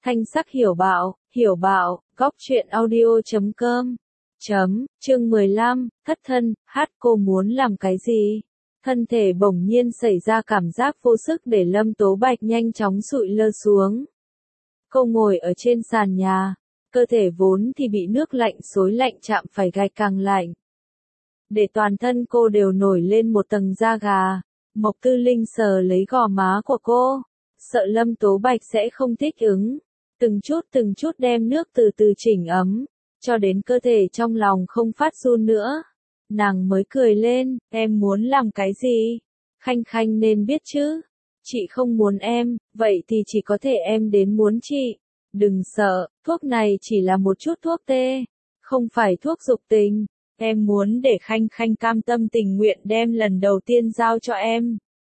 Thanh sắc hiểu bạo, góc truyện audio.com. Chương 15, thất thân, cô muốn làm cái gì? Thân thể bỗng nhiên xảy ra cảm giác vô sức để Lâm Tố Bạch nhanh chóng sụi lơ xuống. Cô ngồi ở trên sàn nhà, cơ thể vốn thì bị nước lạnh xối lạnh chạm phải gạch càng lạnh. Để toàn thân cô đều nổi lên một tầng da gà. Mộc Tư Linh sờ lấy gò má của cô, sợ Lâm Tố Bạch sẽ không thích ứng. Từng chút đem nước từ từ chỉnh ấm, cho đến cơ thể trong lòng không phát run nữa. Nàng mới cười lên, em muốn làm cái gì? Khanh Khanh nên biết chứ. Chị không muốn em, vậy thì chỉ có thể em đến muốn chị. Đừng sợ, thuốc này chỉ là một chút thuốc tê, không phải thuốc dục tình. Em muốn để Khanh Khanh cam tâm tình nguyện đem lần đầu tiên giao cho em.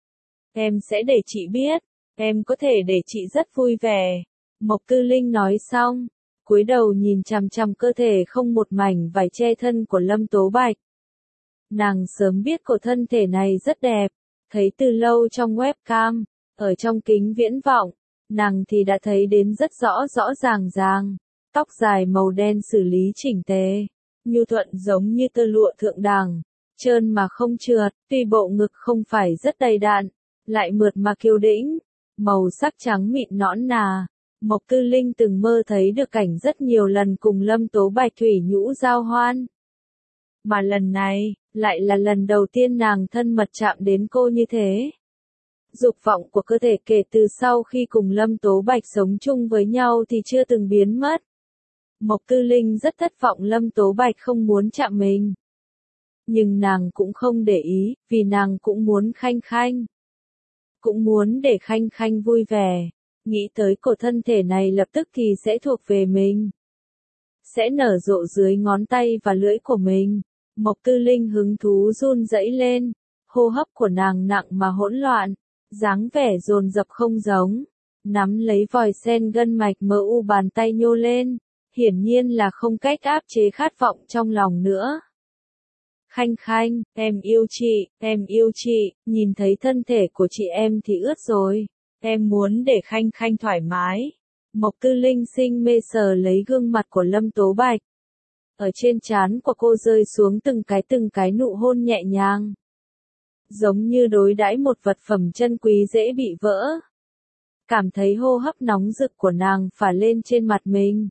Em sẽ để chị biết, em có thể để chị rất vui vẻ. Mộc Tư Linh nói xong, cúi đầu nhìn chằm chằm cơ thể không một mảnh vải che thân của Lâm Tố Bạch. Nàng sớm biết cổ thân thể này rất đẹp, thấy từ lâu trong webcam, ở trong kính viễn vọng, nàng thì đã thấy đến rất rõ ràng. Tóc dài màu đen xử lý chỉnh tề, nhu thuận giống như tơ lụa thượng đẳng, trơn mà không trượt, tuy bộ ngực không phải rất đầy đặn, lại mượt mà kiêu đĩnh, màu sắc trắng mịn nõn nà. Mộc Tư Linh từng mơ thấy được cảnh rất nhiều lần cùng Lâm Tố Bạch thủy nhũ giao hoan. Mà lần này, lại là lần đầu tiên nàng thân mật chạm đến cô như thế. Dục vọng của cơ thể kể từ sau khi cùng Lâm Tố Bạch sống chung với nhau thì chưa từng biến mất. Mộc Tư Linh rất thất vọng Lâm Tố Bạch không muốn chạm mình. Nhưng nàng cũng không để ý, vì nàng cũng muốn Khanh Khanh. Cũng muốn để Khanh Khanh vui vẻ. Nghĩ tới cổ thân thể này lập tức thì sẽ thuộc về mình. Sẽ nở rộ dưới ngón tay và lưỡi của mình. Mộc Tư Linh hứng thú run rẩy lên. Hô hấp của nàng nặng mà hỗn loạn. Dáng vẻ dồn dập không giống. Nắm lấy vòi sen gân mạch mỡ u bàn tay nhô lên. Hiển nhiên là không cách áp chế khát vọng trong lòng nữa. Khanh Khanh, em yêu chị, nhìn thấy thân thể của chị em thì ướt rồi. Em muốn để Khanh Khanh thoải mái. Mộc Tư Linh sinh mê sờ lấy gương mặt của Lâm Tố Bạch. Ở trên trán của cô rơi xuống từng cái nụ hôn nhẹ nhàng. Giống như đối đãi một vật phẩm chân quý dễ bị vỡ. Cảm thấy hô hấp nóng rực của nàng phả lên trên mặt mình.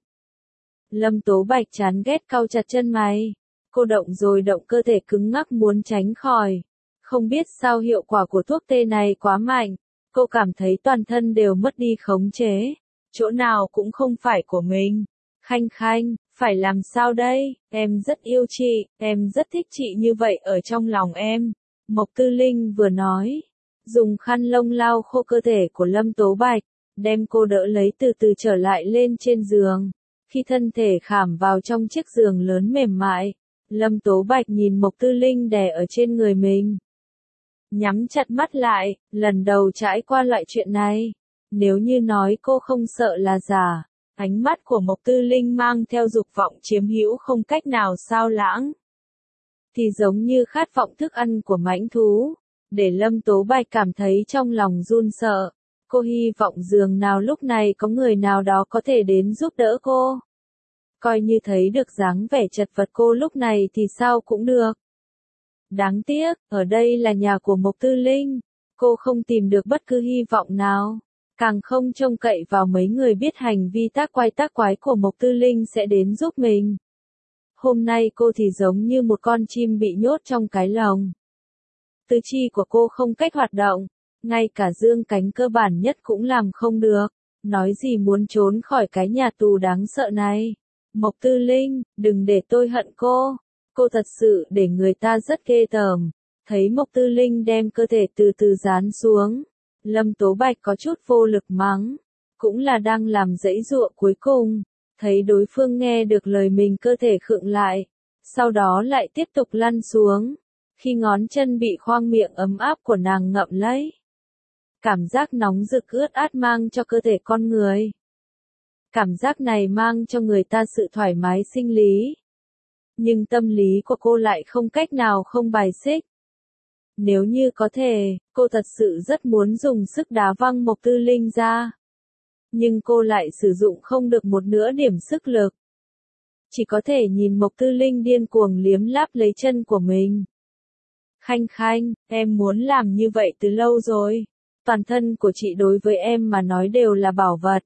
Lâm Tố Bạch chán ghét cau chặt chân mày. Cô động rồi động cơ thể cứng ngắc muốn tránh khỏi. Không biết sao hiệu quả của thuốc tê này quá mạnh. Cô cảm thấy toàn thân đều mất đi khống chế. Chỗ nào cũng không phải của mình. Khanh Khanh, phải làm sao đây? Em rất yêu chị, em rất thích chị như vậy ở trong lòng em. Mộc Tư Linh vừa nói. Dùng khăn lông lau khô cơ thể của Lâm Tố Bạch. Đem cô đỡ lấy từ từ trở lại lên trên giường. Khi thân thể khảm vào trong chiếc giường lớn mềm mại. Lâm Tố Bạch nhìn Mộc Tư Linh đè ở trên người mình. Nhắm chặt mắt lại, lần đầu trải qua loại chuyện này. Nếu như nói cô không sợ là giả, ánh mắt của Mộc Tư Linh mang theo dục vọng chiếm hữu không cách nào sao lãng. Thì giống như khát vọng thức ăn của mãnh thú, để Lâm Tố Bạch cảm thấy trong lòng run sợ. Cô hy vọng dường nào lúc này có người nào đó có thể đến giúp đỡ cô. Coi như thấy được dáng vẻ chật vật cô lúc này thì sao cũng được. Đáng tiếc, ở đây là nhà của Mộc Tư Linh. Cô không tìm được bất cứ hy vọng nào. Càng không trông cậy vào mấy người biết hành vi tác quái của Mộc Tư Linh sẽ đến giúp mình. Hôm nay cô thì giống như một con chim bị nhốt trong cái lồng. Tứ chi của cô không cách hoạt động. Ngay cả dương cánh cơ bản nhất cũng làm không được. Nói gì muốn trốn khỏi cái nhà tù đáng sợ này. Mộc Tư Linh, đừng để tôi hận cô. Cô thật sự để người ta rất ghê tởm. Thấy Mộc Tư Linh đem cơ thể từ từ dán xuống. Lâm Tố Bạch có chút vô lực mắng. Cũng là đang làm dãy dụa cuối cùng. Thấy đối phương nghe được lời mình cơ thể khựng lại. Sau đó lại tiếp tục lăn xuống. Khi ngón chân bị khoang miệng ấm áp của nàng ngậm lấy. Cảm giác nóng rực ướt át mang cho cơ thể con người. Cảm giác này mang cho người ta sự thoải mái sinh lý. Nhưng tâm lý của cô lại không cách nào không bài xích. Nếu như có thể, cô thật sự rất muốn dùng sức đá văng Mộc Tư Linh ra. nhưng cô lại sử dụng không được một nửa điểm sức lực. Chỉ có thể nhìn Mộc Tư Linh điên cuồng liếm láp lấy chân của mình. Khanh Khanh, em muốn làm như vậy từ lâu rồi. Toàn thân của chị đối với em mà nói đều là bảo vật.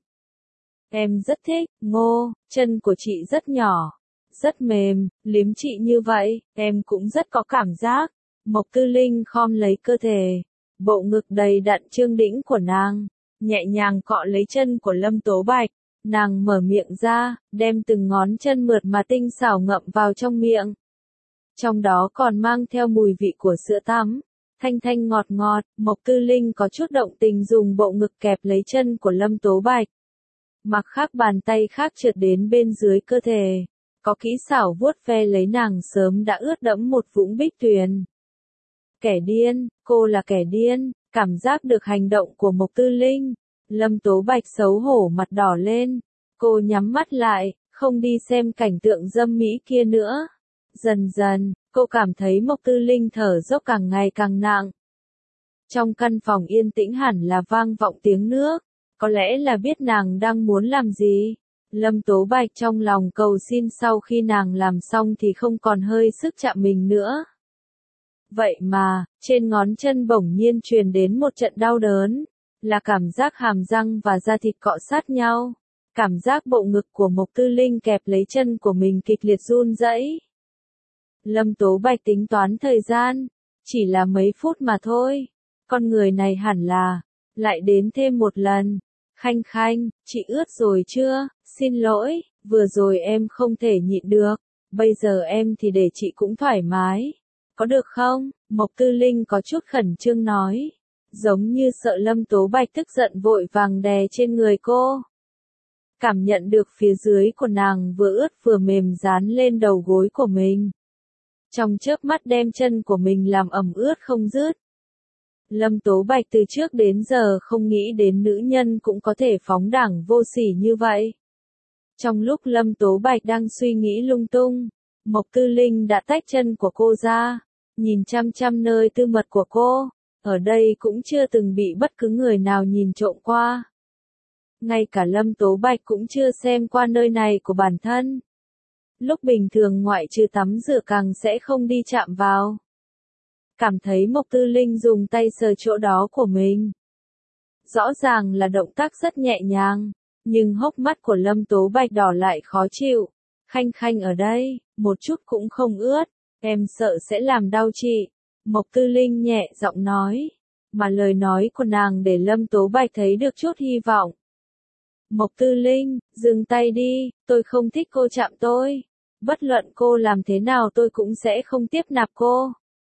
Em rất thích, Ngô, chân của chị rất nhỏ, rất mềm, liếm chị như vậy, em cũng rất có cảm giác. Mộc Tư Linh khom lấy cơ thể, bộ ngực đầy đặn trương đĩnh của nàng, nhẹ nhàng cọ lấy chân của Lâm Tố Bạch. Nàng mở miệng ra, đem từng ngón chân mượt mà tinh xảo ngậm vào trong miệng. Trong đó còn mang theo mùi vị của sữa tắm, thanh thanh ngọt ngọt. Mộc Tư Linh có chút động tình dùng bộ ngực kẹp lấy chân của Lâm Tố Bạch. Mặc khác bàn tay khác trượt đến bên dưới cơ thể, có kỹ xảo vuốt ve lấy nàng sớm đã ướt đẫm một vũng bích tuyền. Kẻ điên, cô là kẻ điên, cảm giác được hành động của Mộc Tư Linh. Lâm Tố Bạch xấu hổ mặt đỏ lên, cô nhắm mắt lại, không đi xem cảnh tượng dâm mỹ kia nữa. Dần dần, cô cảm thấy Mộc Tư Linh thở dốc càng ngày càng nặng. Trong căn phòng yên tĩnh hẳn là vang vọng tiếng nước, có lẽ là biết nàng đang muốn làm gì. Lâm Tố Bạch trong lòng cầu xin sau khi nàng làm xong thì không còn hơi sức chạm mình nữa. Vậy mà, trên ngón chân bỗng nhiên truyền đến một trận đau đớn, là cảm giác hàm răng và da thịt cọ sát nhau. Cảm giác bộ ngực của Mộc Tư Linh kẹp lấy chân của mình kịch liệt run rẩy. Lâm Tố Bạch tính toán thời gian, chỉ là mấy phút mà thôi. Con người này hẳn là, lại đến thêm một lần. Khanh Khanh, chị ướt rồi chưa? Xin lỗi, vừa rồi em không thể nhịn được, bây giờ em thì để chị cũng thoải mái. Có được không? Mộc Tư Linh có chút khẩn trương nói. Giống như sợ Lâm Tố Bạch tức giận vội vàng đè trên người cô. Cảm nhận được phía dưới của nàng vừa ướt vừa mềm dán lên đầu gối của mình. Trong chớp mắt đem chân của mình làm ẩm ướt không dứt. Lâm Tố Bạch từ trước đến giờ không nghĩ đến nữ nhân cũng có thể phóng đẳng vô sỉ như vậy. Trong lúc Lâm Tố Bạch đang suy nghĩ lung tung, Mộc Tư Linh đã tách chân của cô ra, nhìn chăm chăm nơi tư mật của cô. Ở đây cũng chưa từng bị bất cứ người nào nhìn trộm qua. Ngay cả Lâm Tố Bạch cũng chưa xem qua nơi này của bản thân. Lúc bình thường ngoại trừ tắm rửa càng sẽ không đi chạm vào. Cảm thấy Mộc Tư Linh dùng tay sờ chỗ đó của mình. Rõ ràng là động tác rất nhẹ nhàng, nhưng hốc mắt của Lâm Tố Bạch đỏ lại khó chịu. Khanh Khanh ở đây, một chút cũng không ướt, em sợ sẽ làm đau chị. Mộc Tư Linh nhẹ giọng nói, mà lời nói của nàng để Lâm Tố Bạch thấy được chút hy vọng. Mộc Tư Linh, dừng tay đi, tôi không thích cô chạm tôi. Bất luận cô làm thế nào tôi cũng sẽ không tiếp nạp cô.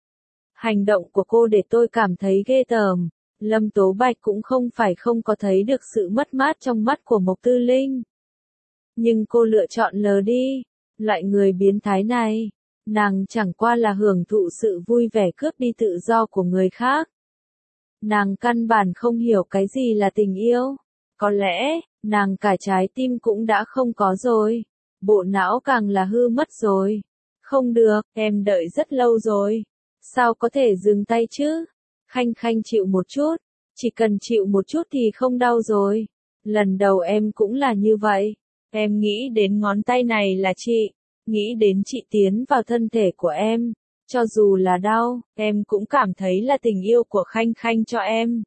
Hành động của cô để tôi cảm thấy ghê tởm. Lâm Tố Bạch cũng không phải không có thấy được sự mất mát trong mắt của Mộc Tư Linh. Nhưng cô lựa chọn lờ đi. Loại người biến thái này, nàng chẳng qua là hưởng thụ sự vui vẻ cướp đi tự do của người khác. Nàng căn bản không hiểu cái gì là tình yêu. Có lẽ, nàng cả trái tim cũng đã không có rồi. Bộ não càng là hư mất rồi. Không được, em đợi rất lâu rồi. Sao có thể dừng tay chứ? Khanh Khanh chịu một chút. Chỉ cần chịu một chút thì không đau rồi. Lần đầu em cũng là như vậy. Em nghĩ đến ngón tay này là chị. Nghĩ đến chị tiến vào thân thể của em. Cho dù là đau, em cũng cảm thấy là tình yêu của Khanh Khanh cho em.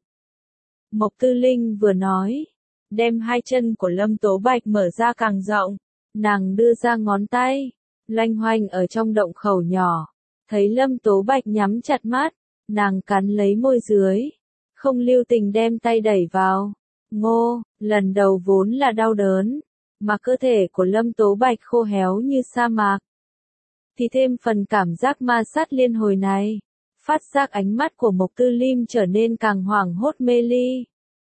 Mộc Tư Linh vừa nói, đem hai chân của Lâm Tố Bạch mở ra càng rộng. Nàng đưa ra ngón tay, loanh hoanh ở trong động khẩu nhỏ. Thấy Lâm Tố Bạch nhắm chặt mắt, nàng cắn lấy môi dưới. Không lưu tình đem tay đẩy vào. Ngô, lần đầu vốn là đau đớn, mà cơ thể của Lâm Tố Bạch khô héo như sa mạc. Thì thêm phần cảm giác ma sát liên hồi này, phát giác ánh mắt của Mộc Tư Linh trở nên càng hoảng hốt mê ly.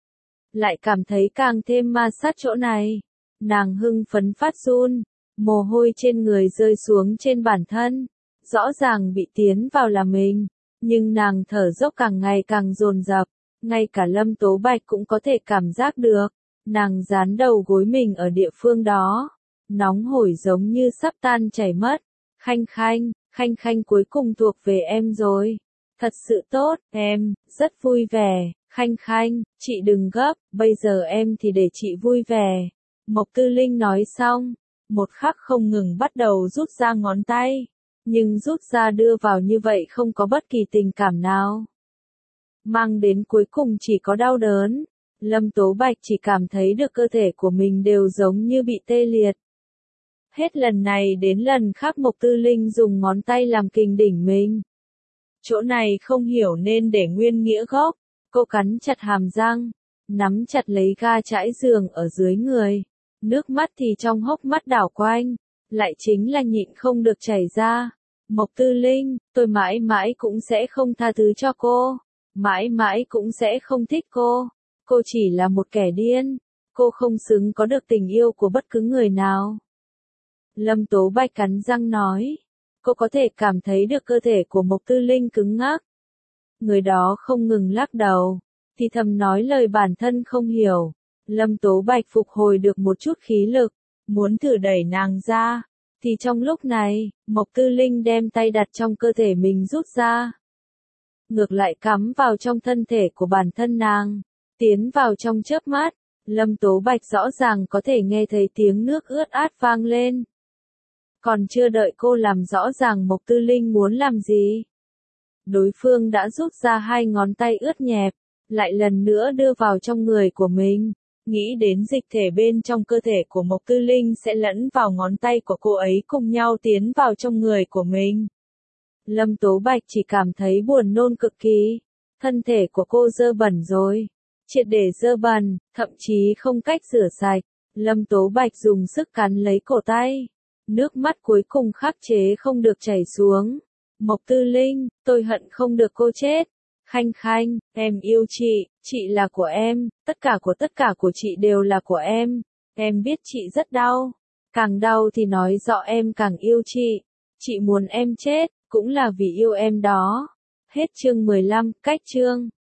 Lại cảm thấy càng thêm ma sát chỗ này. Nàng hưng phấn phát run, mồ hôi trên người rơi xuống trên bản thân. Rõ ràng bị tiến vào là mình, nhưng nàng thở dốc càng ngày càng dồn dập. Ngay cả Lâm Tố Bạch cũng có thể cảm giác được. Nàng dán đầu gối mình ở địa phương đó, nóng hổi giống như sắp tan chảy mất. Khanh Khanh, Khanh Khanh cuối cùng thuộc về em rồi. Thật sự tốt, em, rất vui vẻ. Khanh khanh, chị đừng gấp, bây giờ em thì để chị vui vẻ. Mộc Tư Linh nói xong, một khắc không ngừng bắt đầu rút ra ngón tay, nhưng rút ra đưa vào như vậy không có bất kỳ tình cảm nào. Mang đến cuối cùng chỉ có đau đớn. Lâm Tố Bạch chỉ cảm thấy được cơ thể của mình đều giống như bị tê liệt. Hết lần này đến lần khác Mộc Tư Linh dùng ngón tay làm kình đỉnh mình. Chỗ này không hiểu nên để nguyên nghĩa gốc. Cô cắn chặt hàm răng, nắm chặt lấy ga trải giường ở dưới người. Nước mắt thì trong hốc mắt đảo quanh, lại chính là nhịn không được chảy ra. Mộc Tư Linh, tôi mãi mãi cũng sẽ không tha thứ cho cô. Mãi mãi cũng sẽ không thích cô. Cô chỉ là một kẻ điên. Cô không xứng có được tình yêu của bất cứ người nào. Lâm Tố Bạch cắn răng nói. Cô có thể cảm thấy được cơ thể của Mộc Tư Linh cứng ngắc. Người đó không ngừng lắc đầu, thì thầm nói lời bản thân không hiểu. Lâm Tố Bạch phục hồi được một chút khí lực, muốn thử đẩy nàng ra. Thì trong lúc này, Mộc Tư Linh đem tay đặt trong cơ thể mình rút ra. Ngược lại cắm vào trong thân thể của bản thân nàng, tiến vào trong chớp mắt. Lâm Tố Bạch rõ ràng có thể nghe thấy tiếng nước ướt át vang lên. Còn chưa đợi cô làm rõ ràng Mộc Tư Linh muốn làm gì, đối phương đã rút ra hai ngón tay ướt nhẹp, lại lần nữa đưa vào trong người của mình. Nghĩ đến dịch thể bên trong cơ thể của Mộc Tư Linh sẽ lẫn vào ngón tay của cô ấy cùng nhau tiến vào trong người của mình. Lâm Tố Bạch chỉ cảm thấy buồn nôn cực kỳ. Thân thể của cô dơ bẩn rồi. Triệt để dơ bẩn, thậm chí không cách rửa sạch. Lâm Tố Bạch dùng sức cắn lấy cổ tay. Nước mắt cuối cùng khắc chế không được chảy xuống. Mộc Tư Linh, tôi hận không được cô chết. Khanh khanh, em yêu chị là của em, tất cả của chị đều là của em. Em biết chị rất đau. Càng đau thì nói rõ em càng yêu chị. Chị muốn em chết, cũng là vì yêu em đó. Hết chương 15, cách chương.